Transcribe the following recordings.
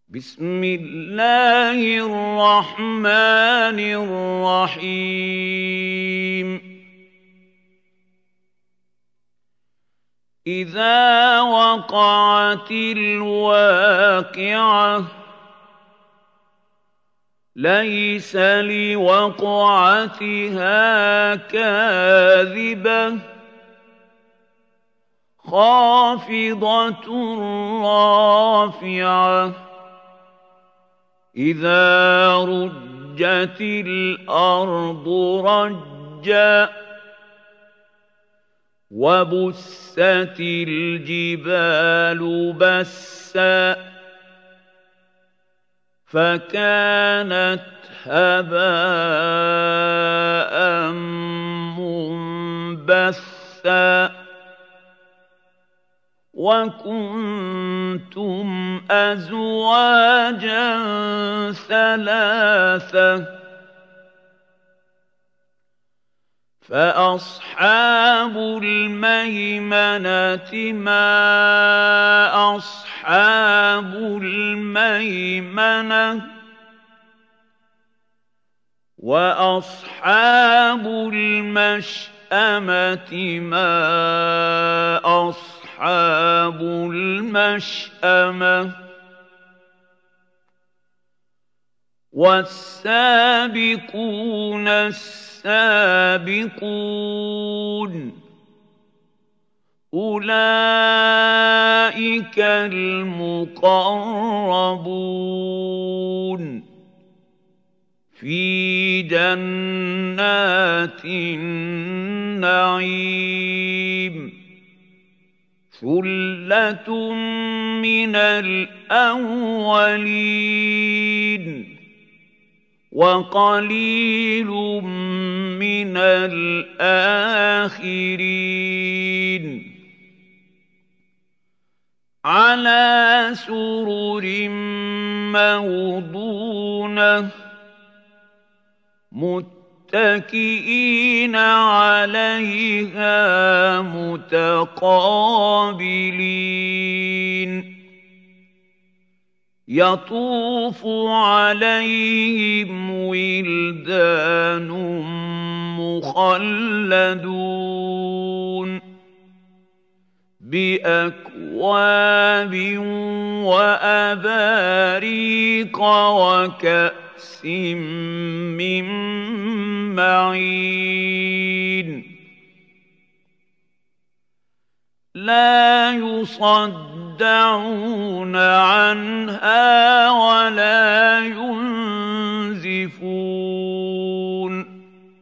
بسم الله الرحمن الرحيم إذا وقعت الواقعة ليس لوقعتها كاذبة خافضة رافعة إذا رجت الأرض رجا وبست الجبال بسا فكانت هباء منبثا وكنتم أزواجا ثلاثة فأصحاب الميمنة ما أصحاب الميمنة وأصحاب المشأمة ما أصحاب المشأمة والسابقون السابقون أولئك المقربون في جنات النعيم ثلة من الأولين وقليل من الآخرين على سرر موضونة متكئين عليها متقابلين يطوف عليهم ولدان مخلدون بأكواب وأباريق وكأس من معين لا يصدعون عنها ولا ينزفون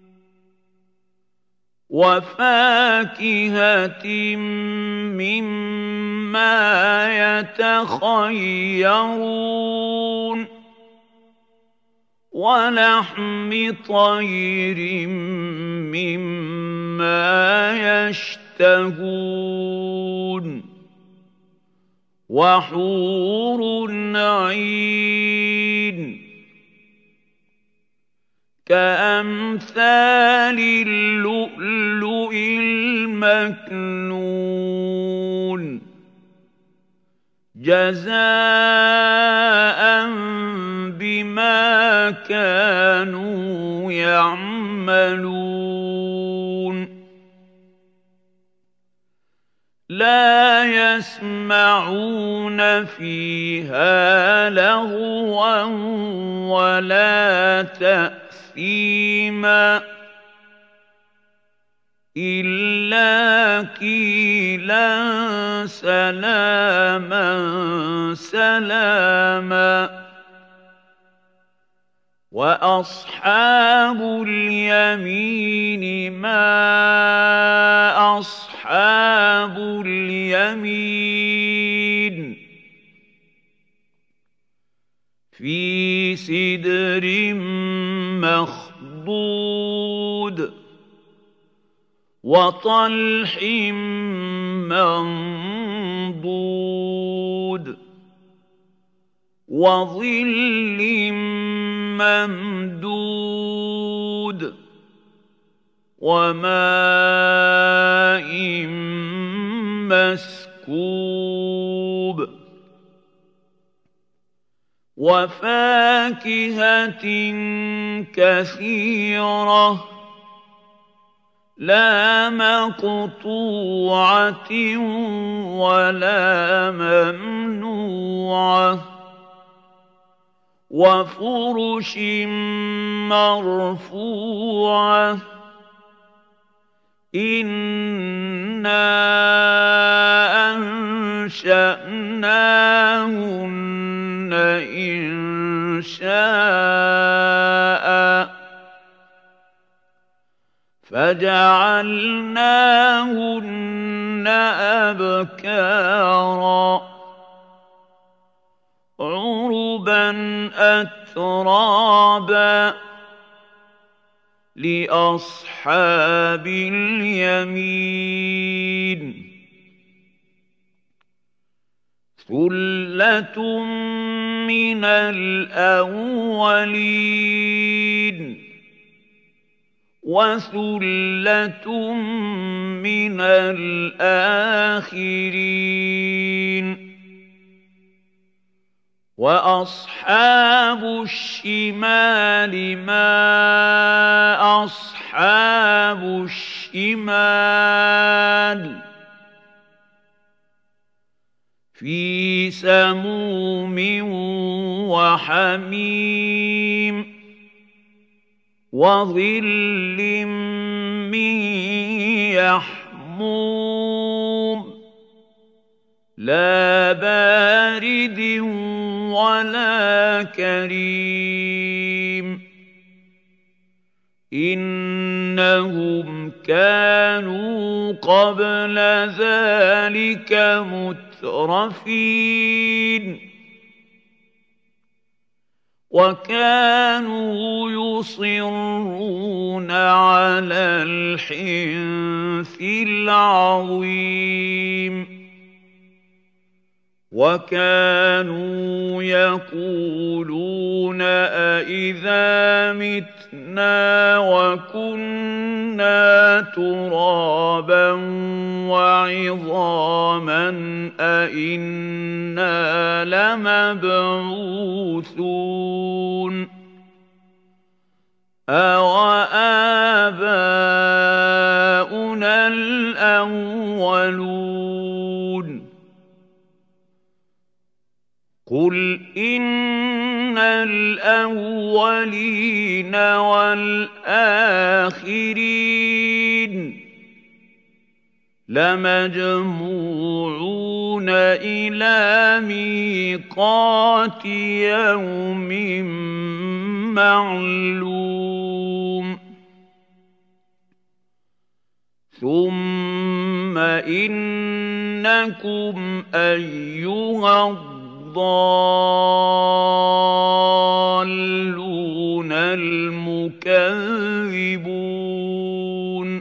وفاكهة مما يتخيرون ولحم طير مما يشتهون وحور عين كأمثال اللؤلؤ المكنون جزاء بما كانوا يعملون لا يسمعون فيها لغوا ولا تأثيما إلا قيلا سلاما سلاما وأصحاب اليمين ما أصحاب اليمين في سدر مخضود وطلح منضود وظل ممدود وماء مسكوب وفاكهة كثيرة لا مقطوعة ولا ممنوعة وفرش مرفوعة إنا أنشأناهن إنشاء فجعلناهن أبكارا عربا أترابا لأصحاب اليمين ثلة من الأولين وثلة من الآخرين وأصحاب الشمال ما أصحاب الشمال في سموم وحميم وظل من يحموم لا بارد ولا كريم إنهم كانوا قبل ذلك مترفين وكانوا يصرون على الحنث العظيم وكانوا يقولون أإذا متنا وكنا ترابا وعظاما أإنا لمبعوثون أوآباؤنا الأولون قل إن الأولين والآخرين لمجموعون إلى ميقات يوم معلوم ثم إنكم أيها الضالون المكذبون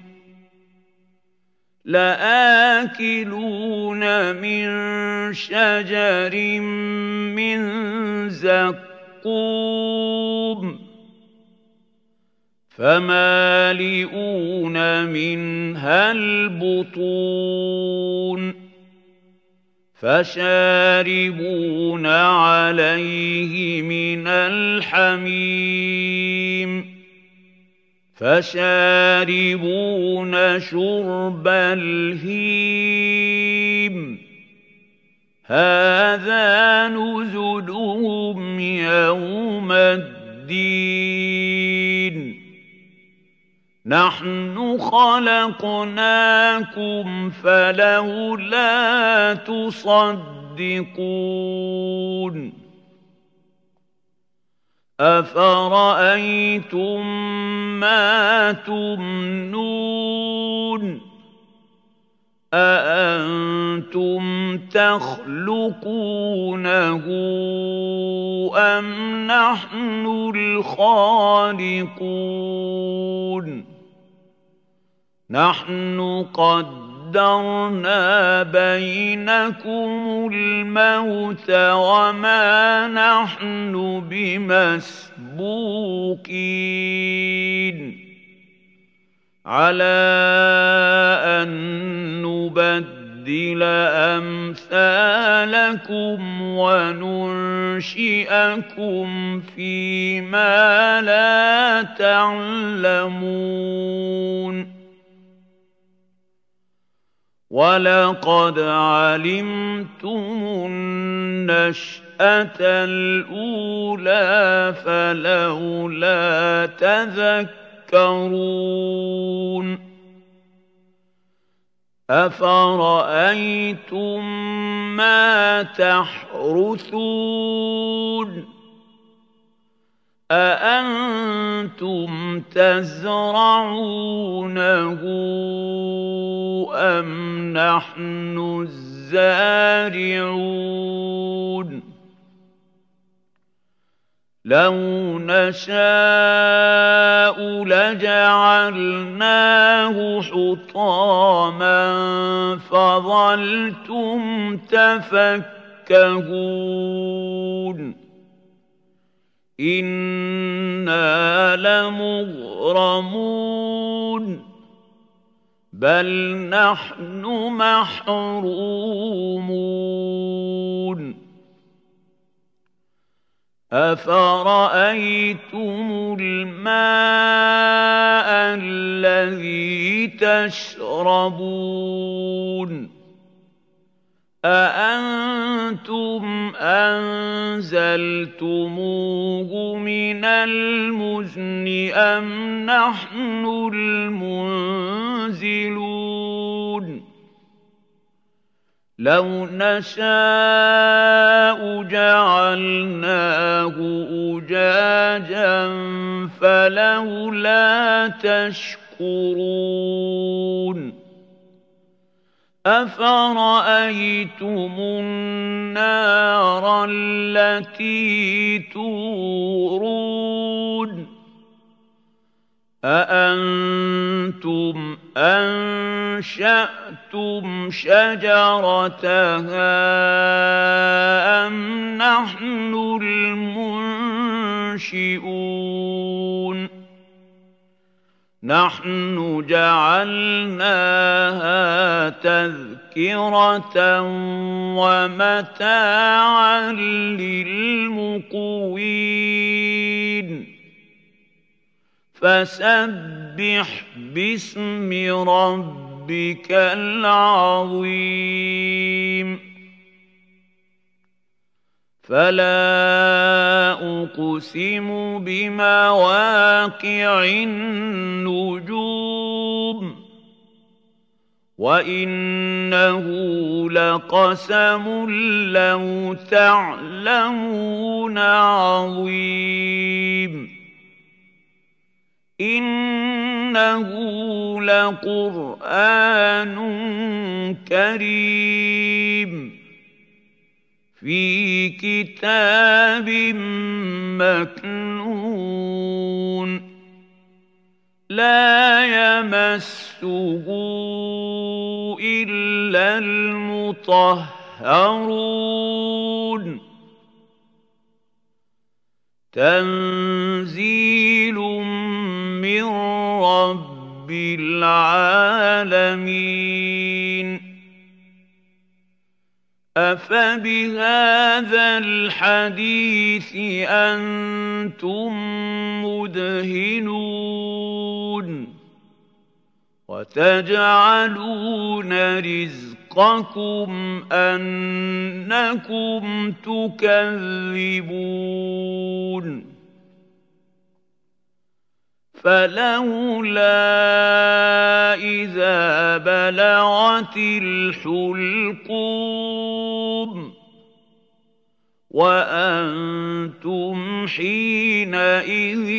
لآكلون من شجر من زقوم فمالئون منها البطون فشاربون عليه من الحميم فشاربون شرب الهيم هذا نزلهم يوم الدين نحن خلقناكم فلولا تصدقون أفرأيتم ما تمنون أأنتم تخلقونه أم نحن الخالقون نحن قدرنا بينكم الموت وما نحن بمسبوقين على أن نبدل نُبَدِّلَ أَمْثَالَكُمْ وَنُنشِئَكُمْ فِيمَا لَا تَعْلَمُونَ وَلَقَدْ عَلِمْتُمُ النَّشْأَةَ الْأُولَىٰ فَلَوْلَا تَذَكَّرُونَ أَفَرَأَيْتُم مَّا تَحْرُثُونَ أَأَنتُمْ تَزْرَعُونَهُ أَمْ نَحْنُ الزَّارِعُونَ لَوْ نَشَاءُ لَجَعَلْنَاهُ حُطَامًا فَظَلْتُمْ تَفَكَّهُونَ إِنَّا لَمُغْرَمُونَ بَلْ نَحْنُ مَحْرُومُونَ أَفَرَأَيْتُمُ الْمَاءَ الَّذِي تَشْرَبُونَ أَأَنتُمْ أَنزَلْتُمُوهُ مِنَ الْمُزْنِ أَمْ نَحْنُ الْمُنزِلُونَ لَوْ نَشَاءُ جَعَلْنَاهُ أُجَاجًا فَلَوْلَا تَشْكُرُونَ أَفَرَأَيْتُمُ النَّارَ الَّتِي تُورُونَ أَأَنتُمْ أَنشَأْتُمْ شَجَرَتَهَا أَمْ نَحْنُ الْمُنشِئُونَ نَحْنُ جَعَلْنَاهَا تَذْكِرَةً وَمَتَاعًا لِّلْمُقْوِينَ فَسَبِّحْ بِاسْمِ رَبِّكَ الْعَظِيمِ فَلَا أُقْسِمُ بِمَوَاقِعِ النُّجُومِ وَإِنَّهُ لَقَسَمٌ لَّوْ تَعْلَمُونَ عَظِيمٌ إِنَّهُ لَقُرْآنٌ كَرِيمٌ فِي كِتَابٍ مَّكْنُونٍ لَّا يَمَسُّهُ إِلَّا الْمُطَهَّرُونَ تَنزِيلٌ مِّن رَّبِّ الْعَالَمِينَ أَفَبِهَٰذَا الْحَدِيثِ أَنتُم مُّدْهِنُونَ وَتَجْعَلُونَ رِزْقَكُمْ أَنَّكُمْ تُكَذِّبُونَ فَلَوْلَا إِذَا بَلَغَتِ الْحُلْقُومَ وَأَنتُمْ حِينَئِذٍ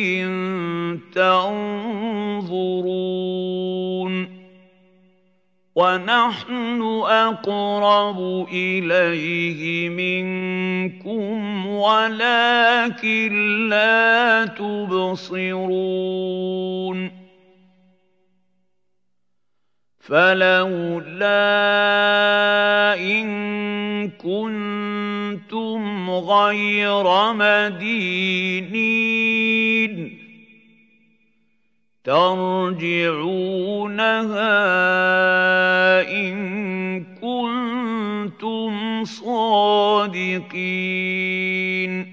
تَنظُرُونَ وَنَحْنُ أَقْرَبُ إِلَيْهِ مِنكُمْ وَلَٰكِن لَّا تُبْصِرُونَ فَلَوْلَا إِن كُنتُمْ غَيْرَ مَدِينِينَ تَرْجِعُونَهَا إِن كُنتُمْ صادقين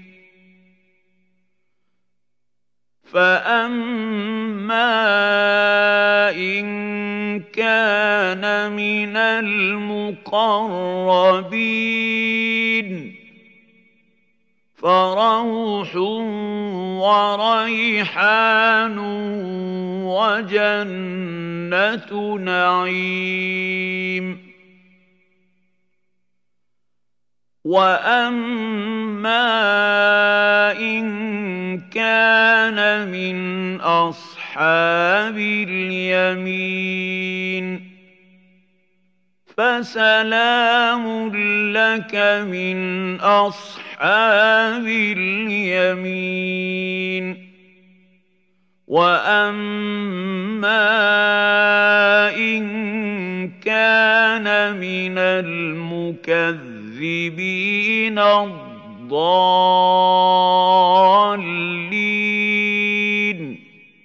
فأما إن كان من المقربين فروح وريحان وجنة نعيم وأما إن كان من أصحاب اليمين فسلام لك من أصحاب اليمين وأما إن كان من المكذبين الضالين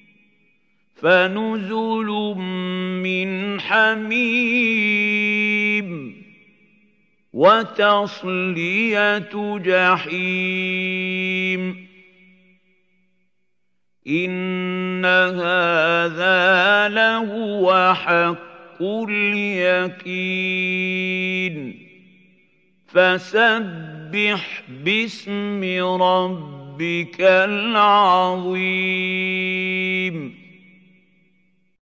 فنزل من حميم وتصلية جحيم إن هذا لهو حق اليقين فسبح باسم ربك العظيم